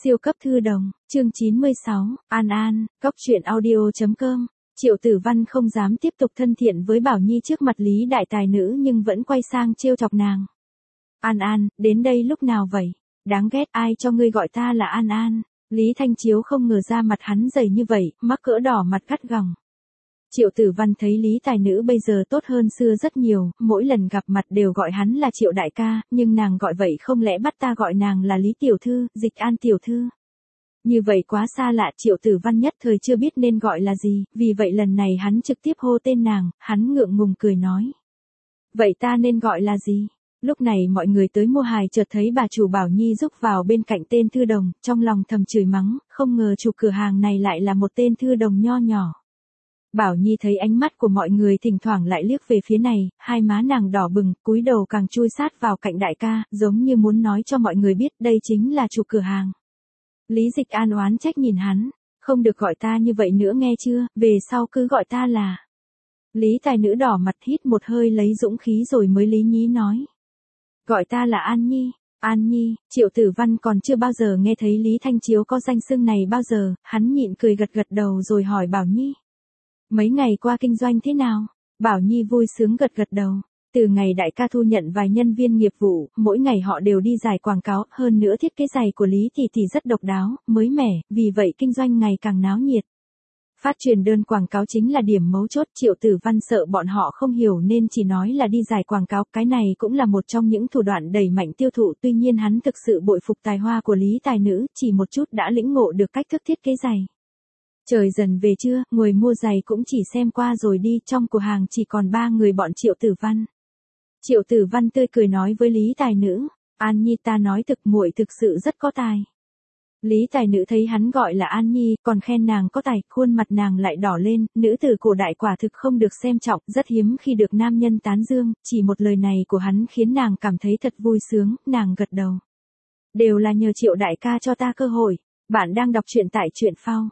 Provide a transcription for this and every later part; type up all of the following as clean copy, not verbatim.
Siêu cấp thư đồng, chương 96, An An, Cóc truyện audio.com. Triệu Tử Văn không dám tiếp tục thân thiện với Bảo Nhi trước mặt Lý đại tài nữ nhưng vẫn quay sang trêu chọc nàng. An An, đến đây lúc nào vậy? Đáng ghét, ai cho ngươi gọi ta là An An? Lý Thanh Chiếu không ngờ ra mặt hắn dày như vậy, mắc cỡ đỏ mặt gắt gỏng. Triệu Tử Văn thấy Lý tài nữ bây giờ tốt hơn xưa rất nhiều, mỗi lần gặp mặt đều gọi hắn là Triệu đại ca, nhưng nàng gọi vậy không lẽ bắt ta gọi nàng là Lý tiểu thư, Dịch An tiểu thư. Như vậy quá xa lạ, Triệu Tử Văn nhất thời chưa biết nên gọi là gì, vì vậy lần này hắn trực tiếp hô tên nàng, hắn ngượng ngùng cười nói. Vậy ta nên gọi là gì? Lúc này mọi người tới mua hài chợt thấy bà chủ Bảo Nhi rúc vào bên cạnh tên thư đồng, trong lòng thầm chửi mắng, không ngờ chủ cửa hàng này lại là một tên thư đồng nho nhỏ. Bảo Nhi thấy ánh mắt của mọi người thỉnh thoảng lại liếc về phía này, hai má nàng đỏ bừng, cúi đầu càng chui sát vào cạnh đại ca, giống như muốn nói cho mọi người biết đây chính là chủ cửa hàng. Lý Dịch An oán trách nhìn hắn, không được gọi ta như vậy nữa nghe chưa, về sau cứ gọi ta là. Lý tài nữ đỏ mặt hít một hơi lấy dũng khí rồi mới lý nhí nói. Gọi ta là An Nhi. An Nhi, Triệu Tử Văn còn chưa bao giờ nghe thấy Lý Thanh Chiếu có danh xưng này bao giờ, hắn nhịn cười gật gật đầu rồi hỏi Bảo Nhi. Mấy ngày qua kinh doanh thế nào? Bảo Nhi vui sướng gật gật đầu. Từ ngày đại ca thu nhận vài nhân viên nghiệp vụ, mỗi ngày họ đều đi giải quảng cáo, hơn nữa thiết kế giày của Lý thì rất độc đáo, mới mẻ, vì vậy kinh doanh ngày càng náo nhiệt. Phát truyền đơn quảng cáo chính là điểm mấu chốt, Triệu Tử Văn sợ bọn họ không hiểu nên chỉ nói là đi giải quảng cáo, cái này cũng là một trong những thủ đoạn đẩy mạnh tiêu thụ, tuy nhiên hắn thực sự bội phục tài hoa của Lý tài nữ, chỉ một chút đã lĩnh ngộ được cách thức thiết kế giày. Trời dần về trưa, người mua giày cũng chỉ xem qua rồi đi, trong cửa hàng chỉ còn 3 người bọn Triệu Tử Văn. Triệu Tử Văn tươi cười nói với Lý tài nữ, An Nhi ta nói thực muội thực sự rất có tài. Lý tài nữ thấy hắn gọi là An Nhi, còn khen nàng có tài, khuôn mặt nàng lại đỏ lên, nữ tử cổ đại quả thực không được xem trọng, rất hiếm khi được nam nhân tán dương, chỉ một lời này của hắn khiến nàng cảm thấy thật vui sướng, nàng gật đầu. Đều là nhờ Triệu đại ca cho ta cơ hội, bạn đang đọc truyện tại truyện phao.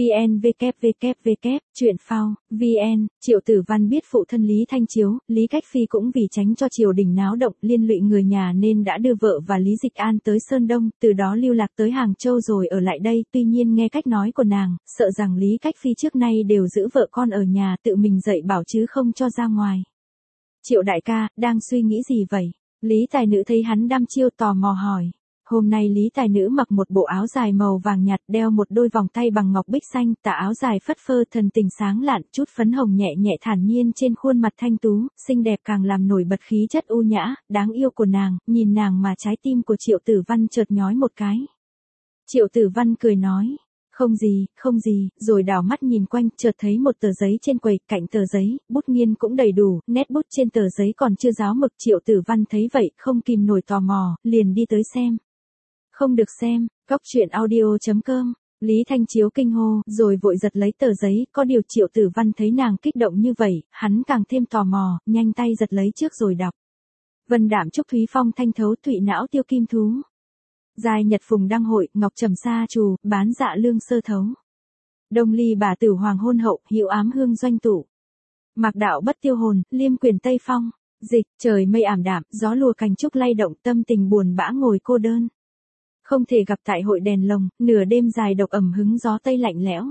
Truyện phao, VN, Triệu Tử Văn biết phụ thân Lý Thanh Chiếu, Lý Cách Phi cũng vì tránh cho triều đình náo động liên lụy người nhà nên đã đưa vợ và Lý Dịch An tới Sơn Đông, từ đó lưu lạc tới Hàng Châu rồi ở lại đây, tuy nhiên nghe cách nói của nàng, sợ rằng Lý Cách Phi trước nay đều giữ vợ con ở nhà tự mình dạy bảo chứ không cho ra ngoài. Triệu đại ca, đang suy nghĩ gì vậy? Lý tài nữ thấy hắn đăm chiêu tò mò hỏi. Hôm nay Lý tài nữ mặc một bộ áo dài màu vàng nhạt, đeo một đôi vòng tay bằng ngọc bích xanh, tà áo dài phất phơ thần tình sáng lạn, chút phấn hồng nhẹ nhẹ thản nhiên trên khuôn mặt thanh tú, xinh đẹp càng làm nổi bật khí chất u nhã, đáng yêu của nàng, nhìn nàng mà trái tim của Triệu Tử Văn chợt nhói một cái. Triệu Tử Văn cười nói, không gì, rồi đảo mắt nhìn quanh, chợt thấy một tờ giấy trên quầy, cạnh tờ giấy, bút nghiên cũng đầy đủ, nét bút trên tờ giấy còn chưa ráo mực, Triệu Tử Văn thấy vậy, không kìm nổi tò mò, liền đi tới xem. Không được xem, Cóc truyện audio.com. Lý Thanh Chiếu kinh hô, rồi vội giật lấy tờ giấy, có điều Triệu Tử Văn thấy nàng kích động như vậy, hắn càng thêm tò mò, nhanh tay giật lấy trước rồi đọc. Vân đạm trúc thúy phong thanh thấu thụy não tiêu kim thú. Giai nhật phùng đăng hội, ngọc trầm sa trù, bán dạ lương sơ thấu. Đông ly bà tử hoàng hôn hậu, hiệu ám hương doanh tụ. Mạc đạo bất tiêu hồn, liêm quyền tây phong. Dịch, trời mây ảm đạm, gió lùa cành trúc lay động, tâm tình buồn bã ngồi cô đơn. Không thể gặp tại hội đèn lồng, nửa đêm dài độc ẩm hứng gió tây lạnh lẽo.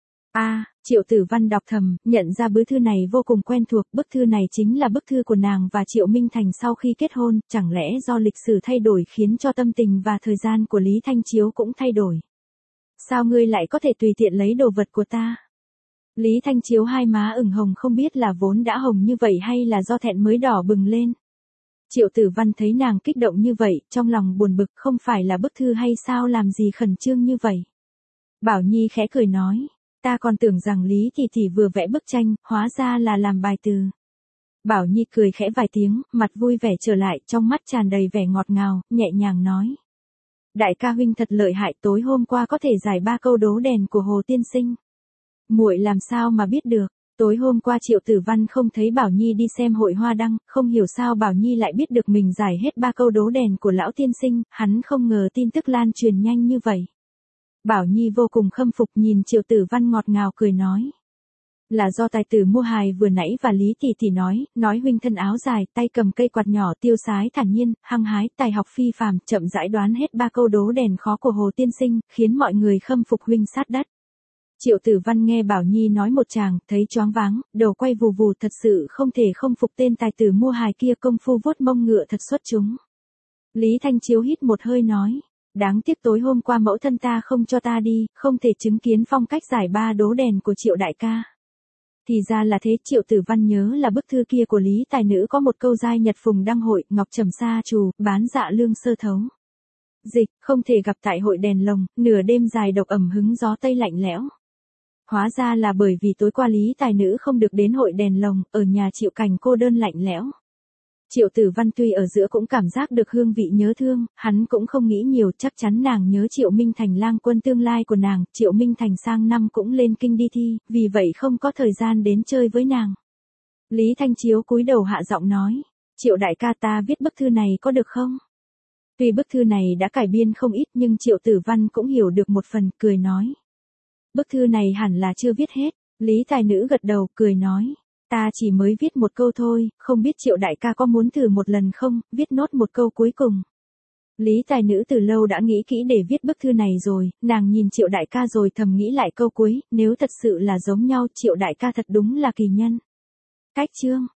Triệu Tử Văn đọc thầm, nhận ra bức thư này vô cùng quen thuộc, bức thư này chính là bức thư của nàng và Triệu Minh Thành sau khi kết hôn, chẳng lẽ do lịch sử thay đổi khiến cho tâm tình và thời gian của Lý Thanh Chiếu cũng thay đổi. Sao ngươi lại có thể tùy tiện lấy đồ vật của ta? Lý Thanh Chiếu hai má ửng hồng không biết là vốn đã hồng như vậy hay là do thẹn mới đỏ bừng lên. Triệu Tử Văn thấy nàng kích động như vậy, trong lòng buồn bực, không phải là bức thư hay sao làm gì khẩn trương như vậy. Bảo Nhi khẽ cười nói, ta còn tưởng rằng Lý Thị vừa vẽ bức tranh, hóa ra là làm bài từ. Bảo Nhi cười khẽ vài tiếng, mặt vui vẻ trở lại, trong mắt tràn đầy vẻ ngọt ngào, nhẹ nhàng nói. Đại ca huynh thật lợi hại, tối hôm qua có thể giải 3 câu đố đèn của Hồ Tiên Sinh. Muội làm sao mà biết được? Tối hôm qua Triệu Tử Văn không thấy Bảo Nhi đi xem hội hoa đăng, không hiểu sao Bảo Nhi lại biết được mình giải hết 3 câu đố đèn của lão tiên sinh, hắn không ngờ tin tức lan truyền nhanh như vậy. Bảo Nhi vô cùng khâm phục nhìn Triệu Tử Văn ngọt ngào cười nói. Là do tài tử mua hài vừa nãy và Lý tỷ tỷ nói huynh thân áo dài, tay cầm cây quạt nhỏ tiêu sái thản nhiên, hăng hái, tài học phi phàm, chậm rãi đoán hết 3 câu đố đèn khó của Hồ Tiên Sinh, khiến mọi người khâm phục huynh sát đất. Triệu Tử Văn nghe Bảo Nhi nói một tràng, thấy choáng váng, đầu quay vù vù, thật sự không thể không phục tên tài tử mua hài kia, công phu vuốt mông ngựa thật xuất chúng. Lý Thanh Chiếu hít một hơi nói, đáng tiếc tối hôm qua mẫu thân ta không cho ta đi, không thể chứng kiến phong cách giải 3 đố đèn của Triệu đại ca. Thì ra là thế. Triệu Tử Văn nhớ là bức thư kia của Lý tài nữ có một câu giai nhật phùng đăng hội, ngọc trầm sa trù, bán dạ lương sơ thấu. Dịch, không thể gặp tại hội đèn lồng, nửa đêm dài độc ẩm hứng gió tây lạnh lẽo. Hóa ra là bởi vì tối qua Lý tài nữ không được đến hội đèn lồng, ở nhà chịu cảnh cô đơn lạnh lẽo. Triệu Tử Văn tuy ở giữa cũng cảm giác được hương vị nhớ thương, hắn cũng không nghĩ nhiều, chắc chắn nàng nhớ Triệu Minh Thành lang quân tương lai của nàng, Triệu Minh Thành sang năm cũng lên kinh đi thi, vì vậy không có thời gian đến chơi với nàng. Lý Thanh Chiếu cúi đầu hạ giọng nói, Triệu đại ca, ta viết bức thư này có được không? Tuy bức thư này đã cải biên không ít nhưng Triệu Tử Văn cũng hiểu được một phần, cười nói. Bức thư này hẳn là chưa viết hết. Lý tài nữ gật đầu, cười nói. Ta chỉ mới viết một câu thôi, không biết Triệu đại ca có muốn thử một lần không, viết nốt một câu cuối cùng. Lý tài nữ từ lâu đã nghĩ kỹ để viết bức thư này rồi, nàng nhìn Triệu đại ca rồi thầm nghĩ lại câu cuối, nếu thật sự là giống nhau, Triệu đại ca thật đúng là kỳ nhân. Cách chương